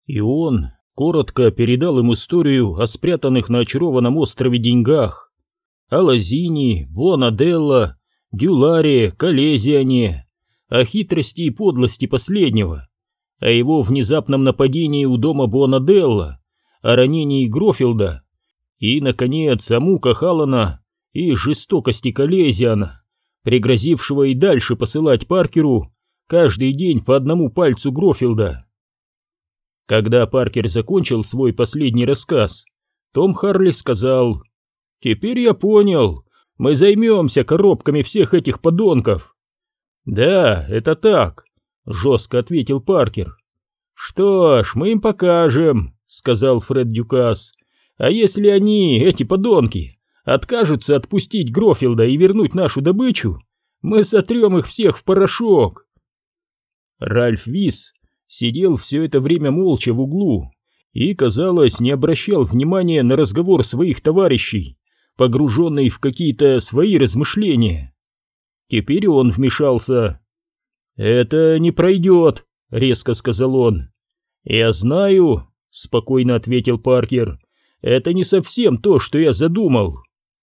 И он коротко передал им историю о спрятанных на очарованном острове деньгах, о Лозини, Буонаделла, Дюларе, Колезиане, о хитрости и подлости последнего, о его внезапном нападении у дома Буонаделла, о ранении Грофилда и, наконец, о муках Алана и жестокости Колезиана, пригрозившего и дальше посылать Паркеру каждый день по одному пальцу Грофилда. Когда Паркер закончил свой последний рассказ, Том Харли сказал: «Теперь я понял, мы займемся коробками всех этих подонков». «Да, это так», — жестко ответил Паркер. «Что ж, мы им покажем», — сказал Фред Дюкас. «А если они, эти подонки, откажутся отпустить Грофилда и вернуть нашу добычу, мы сотрем их всех в порошок». Ральф Вис сидел все это время молча в углу и, казалось, не обращал внимания на разговор своих товарищей, погруженный в какие-то свои размышления. Теперь он вмешался. «Это не пройдет», — резко сказал он. «Я знаю», — спокойно ответил Паркер. «Это не совсем то, что я задумал».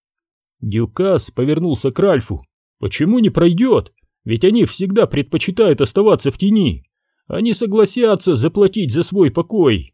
Дюкас повернулся к Ральфу. «Почему не пройдет? Ведь они всегда предпочитают оставаться в тени. Они согласятся заплатить за свой покой».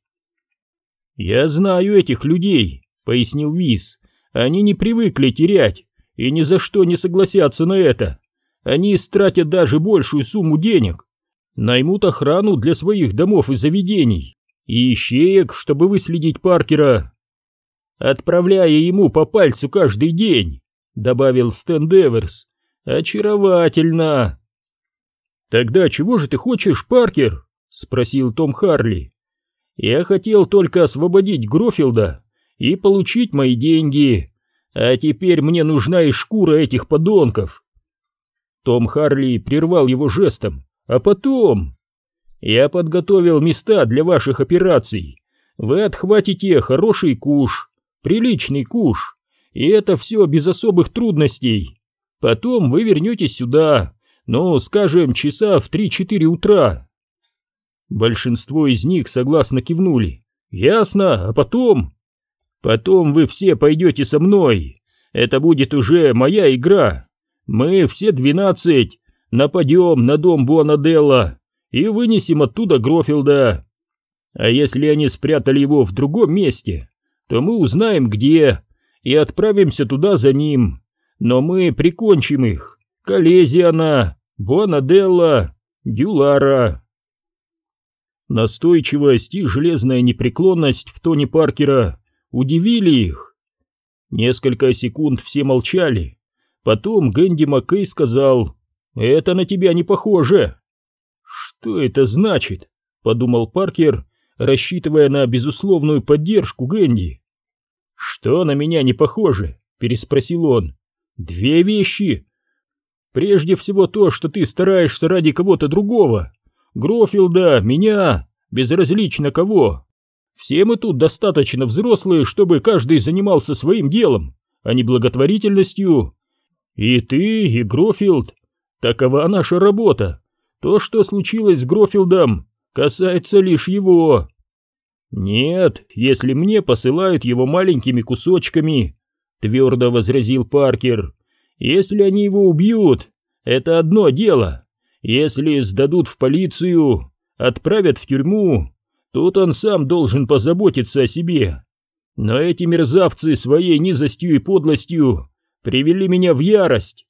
«Я знаю этих людей», — пояснил Вис. «Они не привыкли терять и ни за что не согласятся на это. Они истратят даже большую сумму денег, наймут охрану для своих домов и заведений и ищеек, чтобы выследить Паркера, отправляя ему по пальцу каждый день», — добавил Стэн Деверс. «Очаровательно». «Тогда чего же ты хочешь, Паркер?» — спросил Том Харли. «Я хотел только освободить Грофилда и получить мои деньги, а теперь мне нужна и шкура этих подонков». Том Харли прервал его жестом. «А потом? Я подготовил места для ваших операций. Вы отхватите хороший куш, приличный куш, и это все без особых трудностей. Потом вы вернетесь сюда, ну, скажем, часа в 3-4 утра». Большинство из них согласно кивнули. «Ясно, а потом?» «Потом вы все пойдете со мной. Это будет уже моя игра. Мы все 12 нападем на дом Буонаделла и вынесем оттуда Грофилда. А если они спрятали его в другом месте, то мы узнаем где и отправимся туда за ним. Но мы прикончим их. Колезиана, Буонаделла, Дюлара». Настойчивость и железная непреклонность в тоне Паркера удивили их. Несколько секунд все молчали. Потом Гэнди Маккей сказал: «Это на тебя не похоже». «Что это значит?» — подумал Паркер, рассчитывая на безусловную поддержку Гэнди. «Что на меня не похоже?» — переспросил он. «Две вещи. Прежде всего то, что ты стараешься ради кого-то другого. Грофилда, меня, безразлично кого. Все мы тут достаточно взрослые, чтобы каждый занимался своим делом, а не благотворительностью. И ты, и Грофилд. Такова наша работа. То, что случилось с Грофилдом, касается лишь его». «Нет, если мне посылают его маленькими кусочками», — твердо возразил Паркер. «Если они его убьют, это одно дело. Если сдадут в полицию, отправят в тюрьму, тут он сам должен позаботиться о себе. Но эти мерзавцы своей низостью и подлостью привели меня в ярость».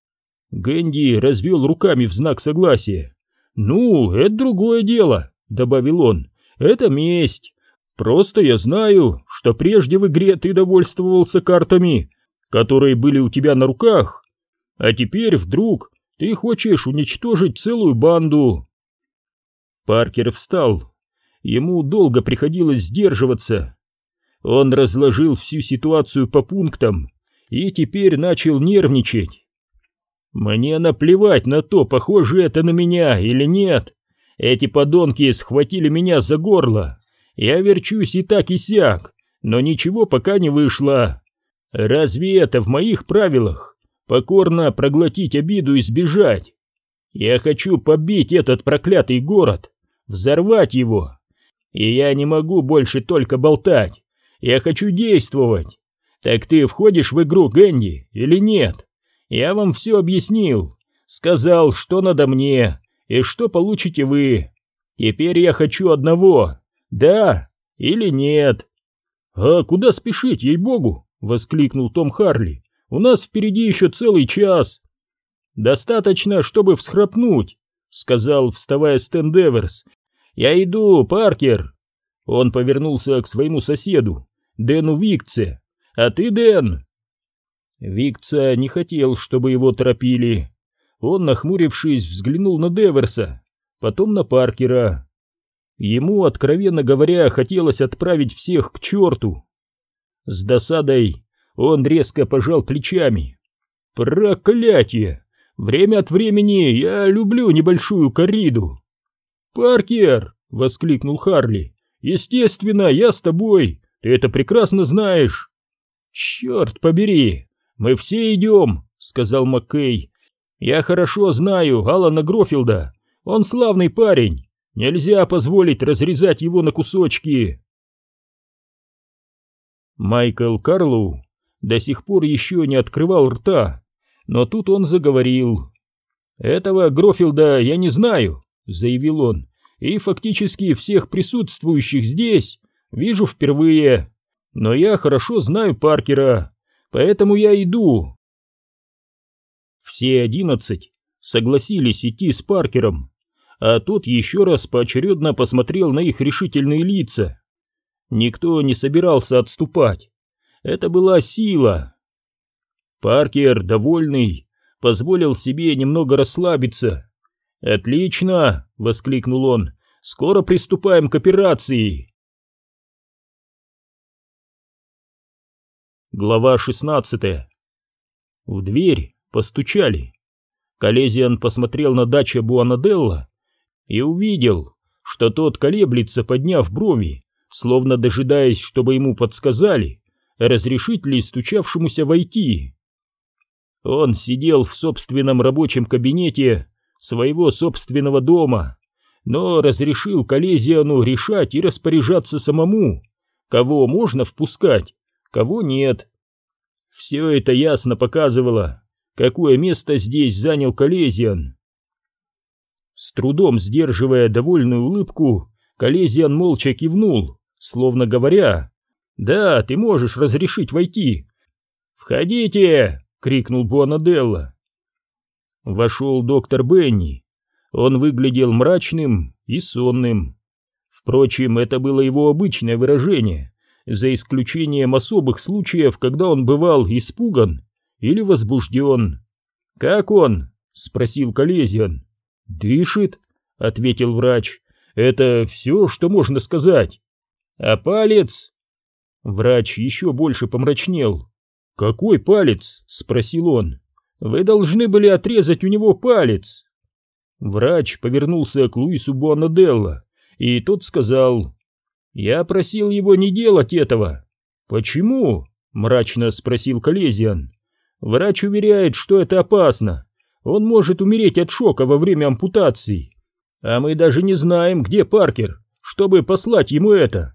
Гэнди развел руками в знак согласия. «Ну, это другое дело», — добавил он. «Это месть. Просто я знаю, что прежде в игре ты довольствовался картами, которые были у тебя на руках, а теперь вдруг ты хочешь уничтожить целую банду». Паркер встал. Ему долго приходилось сдерживаться. Он разложил всю ситуацию по пунктам и теперь начал нервничать. «Мне наплевать на то, похоже это на меня или нет. Эти подонки схватили меня за горло. Я верчусь и так и сяк, но ничего пока не вышло. Разве это в моих правилах? Покорно проглотить обиду и сбежать? Я хочу побить этот проклятый город, взорвать его. И я не могу больше только болтать. Я хочу действовать. Так ты входишь в игру, Гэнди, или нет? Я вам все объяснил. Сказал, что надо мне и что получите вы. Теперь я хочу одного. Да или нет? А куда спешить, ей-богу? Воскликнул Том Харли. У нас впереди еще целый час. Достаточно, чтобы всхрапнуть, сказал, вставая Стэн Деверс. Я иду, Паркер. Он повернулся к своему соседу, Дэну Викце. А ты, Дэн? Викца не хотел, чтобы его торопили. Он, нахмурившись, взглянул на Деверса, потом на Паркера. Ему, откровенно говоря, хотелось отправить всех к черту. С досадой он резко пожал плечами. «Проклятие! Время от времени я люблю небольшую корриду!» «Паркер!» — воскликнул Харли. «Естественно, я с тобой! Ты это прекрасно знаешь!» «Черт побери! Мы все идем!» — сказал Маккей. «Я хорошо знаю Алана Грофилда. Он славный парень. Нельзя позволить разрезать его на кусочки!» Майкл Карлоу до сих пор еще не открывал рта, но тут он заговорил. «Этого Грофилда я не знаю», — заявил он, — «и фактически всех присутствующих здесь вижу впервые, но я хорошо знаю Паркера, поэтому я иду». Все 11 согласились идти с Паркером, а тот еще раз поочередно посмотрел на их решительные лица. Никто не собирался отступать. Это была сила. Паркер, довольный, позволил себе немного расслабиться. «Отлично!» — воскликнул он. «Скоро приступаем к операции!» Глава 16. В дверь постучали. Колезиан посмотрел на дачу Буанаделла и увидел, что тот колеблется, подняв брови, словно дожидаясь, чтобы ему подсказали, разрешить ли стучавшемуся войти. Он сидел в собственном рабочем кабинете своего собственного дома, но разрешил Колезиану решать и распоряжаться самому, кого можно впускать, кого нет. Все это ясно показывало, какое место здесь занял Колезиан. С трудом сдерживая довольную улыбку, Колезиан молча кивнул, словно говоря: «Да, ты можешь разрешить войти». «Входите!» — крикнул Буанаделла. Вошел доктор Бенни. Он выглядел мрачным и сонным. Впрочем, это было его обычное выражение, за исключением особых случаев, когда он бывал испуган или возбужден. «Как он?» — спросил Колезиан. «Дышит», — ответил врач. «Это все, что можно сказать». «А палец?» Врач еще больше помрачнел. «Какой палец?» — спросил он. «Вы должны были отрезать у него палец». Врач повернулся к Луису Буанаделло, и тот сказал: «Я просил его не делать этого». «Почему?» — мрачно спросил Колезиан. «Врач уверяет, что это опасно. Он может умереть от шока во время ампутации. А мы даже не знаем, где Паркер, чтобы послать ему это».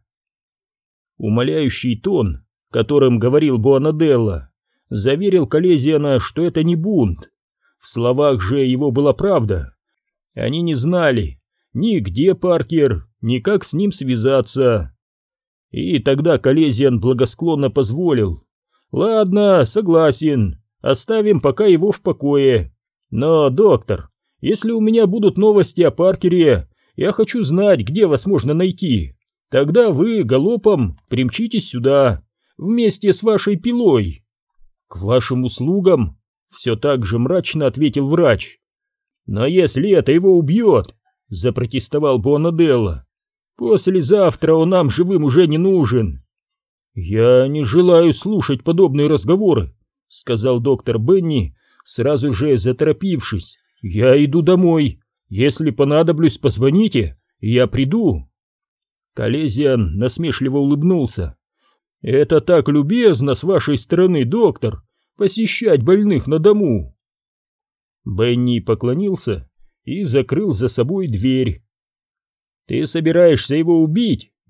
Умоляющий тон, которым говорил Буанаделло, заверил Колезиана, что это не бунт. В словах же его была правда. Они не знали ни где Паркер, ни как с ним связаться. И тогда Колезиан благосклонно позволил: «Ладно, согласен, оставим пока его в покое. Но, доктор, если у меня будут новости о Паркере, я хочу знать, где вас можно найти. Тогда вы галопом примчитесь сюда, вместе с вашей пилой». «К вашим услугам», — все так же мрачно ответил врач. «Но если это его убьет», — запротестовал Буанаделло, — «послезавтра он нам живым уже не нужен». «Я не желаю слушать подобные разговоры», — сказал доктор Бенни, сразу же заторопившись. «Я иду домой. Если понадоблюсь, позвоните, и я приду». Колезиан насмешливо улыбнулся. «Это так любезно с вашей стороны, доктор, посещать больных на дому». Бенни поклонился и закрыл за собой дверь. «Ты собираешься его убить?»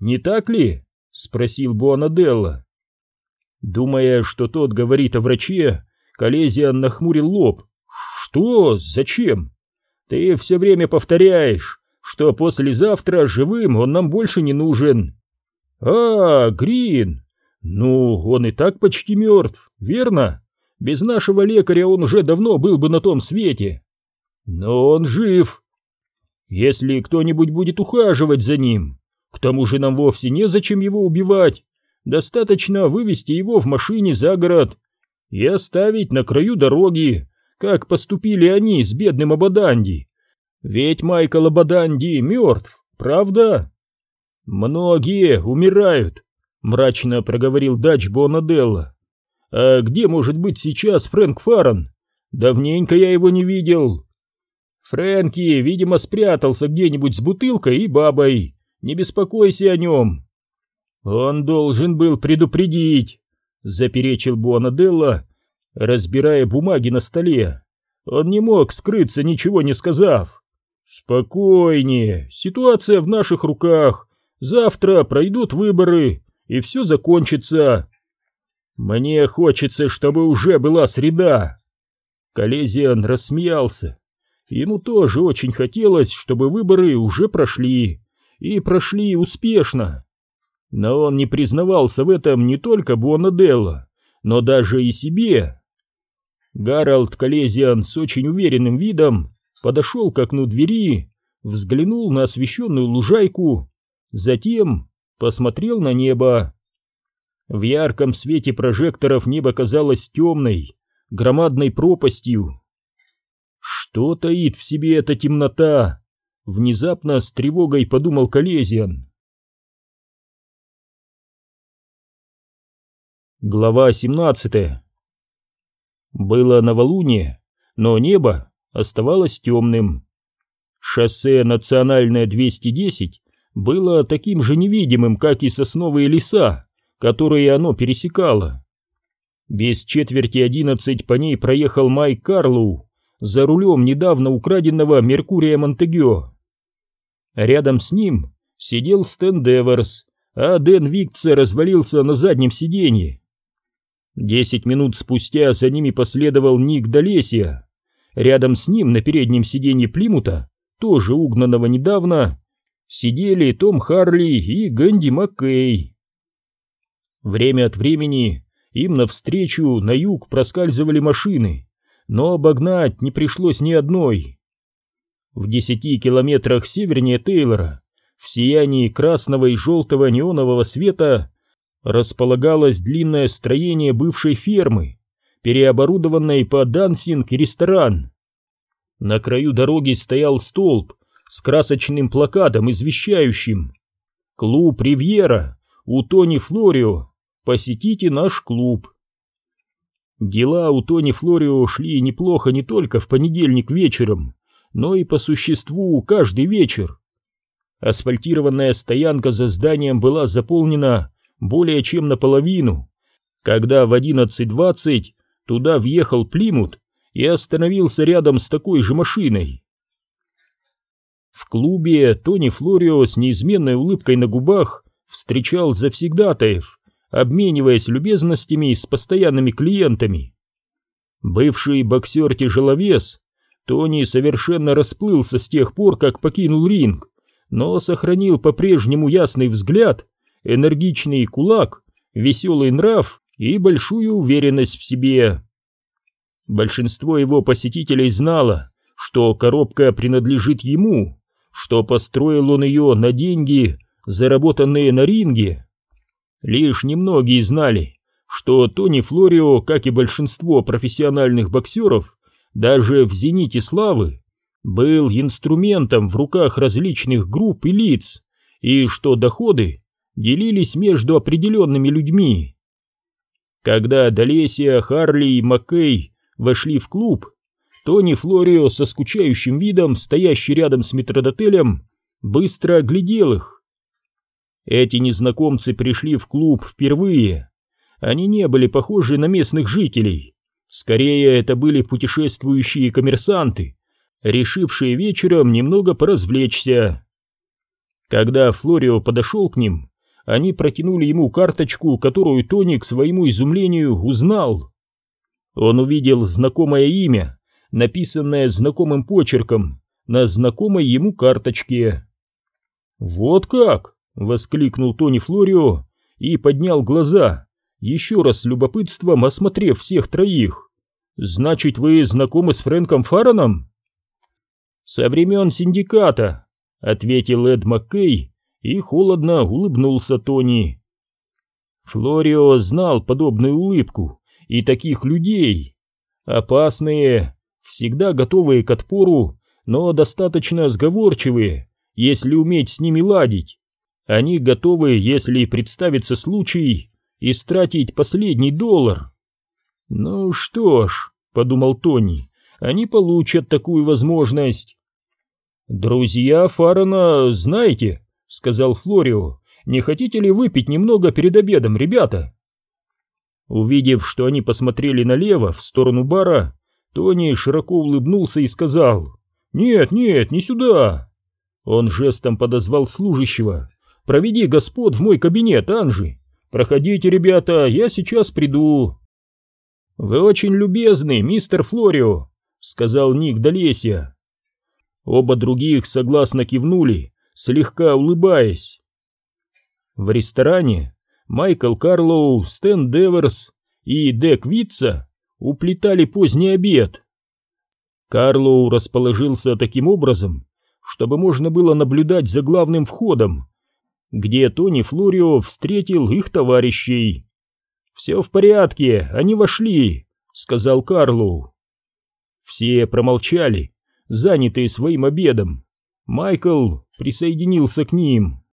не так ли?» — спросил Буанаделла. Думая, что тот говорит о враче, Колезиан нахмурил лоб. «Что? Зачем? Ты все время повторяешь, что послезавтра живым он нам больше не нужен». «А, Грин! Ну, он и так почти мертв, верно? Без нашего лекаря он уже давно был бы на том свете. Но он жив. Если кто-нибудь будет ухаживать за ним, к тому же нам вовсе незачем его убивать. Достаточно вывести его в машине за город и оставить на краю дороги, как поступили они с бедным Абаданди. Ведь Майкл Абаданди мертв, правда?» «Многие умирают», — мрачно проговорил Дач Буанаделла. «А где может быть сейчас Фрэнк Фаррен? Давненько я его не видел». «Фрэнки, видимо, спрятался где-нибудь с бутылкой и бабой. Не беспокойся о нем». «Он должен был предупредить», — заперечил Буанаделла, разбирая бумаги на столе. «Он не мог скрыться, ничего не сказав». «Спокойнее, ситуация в наших руках. Завтра пройдут выборы, и все закончится». «Мне хочется, чтобы уже была среда». Колезиан рассмеялся. Ему тоже очень хотелось, чтобы выборы уже прошли, и прошли успешно. Но он не признавался в этом не только Буанаделла, но даже и себе. Гарольд Колезиан с очень уверенным видом подошел к окну двери, взглянул на освещенную лужайку, затем посмотрел на небо. В ярком свете прожекторов небо казалось темной, громадной пропастью. Что таит в себе эта темнота? Внезапно с тревогой подумал Колезиан. Глава 17. Было новолуние, но небо оставалось темным. Шоссе национальное 210 было таким же невидимым, как и сосновые леса, которые оно пересекало. Без четверти 11 по ней проехал Майк Карлоу за рулем недавно украденного Меркурия Монтегё. Рядом с ним сидел Стэн Деверс, а Дэн Виктсе развалился на заднем сиденье. 10 минут спустя за ними последовал Ник Долесия. Рядом с ним на переднем сиденье Плимута, тоже угнанного недавно, сидели Том Харли и Гэнди Маккей. Время от времени им навстречу на юг проскальзывали машины, но обогнать не пришлось ни одной. В 10 километрах севернее Тейлора, в сиянии красного и желтого неонового света, располагалось длинное строение бывшей фермы, переоборудованной под дансинг и ресторан. На краю дороги стоял столб с красочным плакатом, извещающим: «Клуб Ривьера у Тони Флорио. Посетите наш клуб». Дела у Тони Флорио шли неплохо не только в понедельник вечером, но и по существу каждый вечер. Асфальтированная стоянка за зданием была заполнена более чем наполовину, когда в 11:20 туда въехал Плимут и остановился рядом с такой же машиной. В клубе Тони Флорио с неизменной улыбкой на губах встречал завсегдатаев, обмениваясь любезностями с постоянными клиентами. Бывший боксер-тяжеловес, Тони совершенно расплылся с тех пор, как покинул ринг, но сохранил по-прежнему ясный взгляд, энергичный кулак, веселый нрав и большую уверенность в себе. Большинство его посетителей знало, что коробка принадлежит ему, что построил он ее на деньги, заработанные на ринге. Лишь немногие знали, что Тони Флорио, как и большинство профессиональных боксеров, даже в зените славы, был инструментом в руках различных групп и лиц, и что доходы делились между определенными людьми. Когда Долесия, Харли и Маккей вошли в клуб, Тони Флорио со скучающим видом, стоящий рядом с метрдотелем, быстро оглядел их. Эти незнакомцы пришли в клуб впервые. Они не были похожи на местных жителей. Скорее, это были путешествующие коммерсанты, решившие вечером немного поразвлечься. Когда Флорио подошел к ним, они протянули ему карточку, которую Тони, к своему изумлению, узнал. Он увидел знакомое имя, написанное знакомым почерком на знакомой ему карточке. «Вот как!» — воскликнул Тони Флорио и поднял глаза, еще раз с любопытством осмотрев всех троих. «Значит, вы знакомы с Фрэнком Фараном?» «Со времен синдиката», — ответил Эд Маккей и холодно улыбнулся Тони. Флорио знал подобную улыбку и таких людей. Опасные, всегда готовые к отпору, но достаточно сговорчивые, если уметь с ними ладить. Они готовы, если представится случай, истратить последний доллар. «Ну что ж», — подумал Тони, — «они получат такую возможность». «Друзья Фарана, знаете», — сказал Флорио, — «не хотите ли выпить немного перед обедом, ребята?» Увидев, что они посмотрели налево, в сторону бара, Тони широко улыбнулся и сказал: «Нет, нет, не сюда». Он жестом подозвал служащего: «Проведи господ в мой кабинет, Анжи. Проходите, ребята, я сейчас приду». «Вы очень любезны, мистер Флорио», — сказал Ник Долесия. Оба других согласно кивнули, слегка улыбаясь. В ресторане Майкл Карлоу, Стэн Деверс и Дек Витца уплетали поздний обед. Карлоу расположился таким образом, чтобы можно было наблюдать за главным входом, где Тони Флорио встретил их товарищей. «Все в порядке, они вошли», — сказал Карлоу. Все промолчали, занятые своим обедом. Майкл присоединился к ним.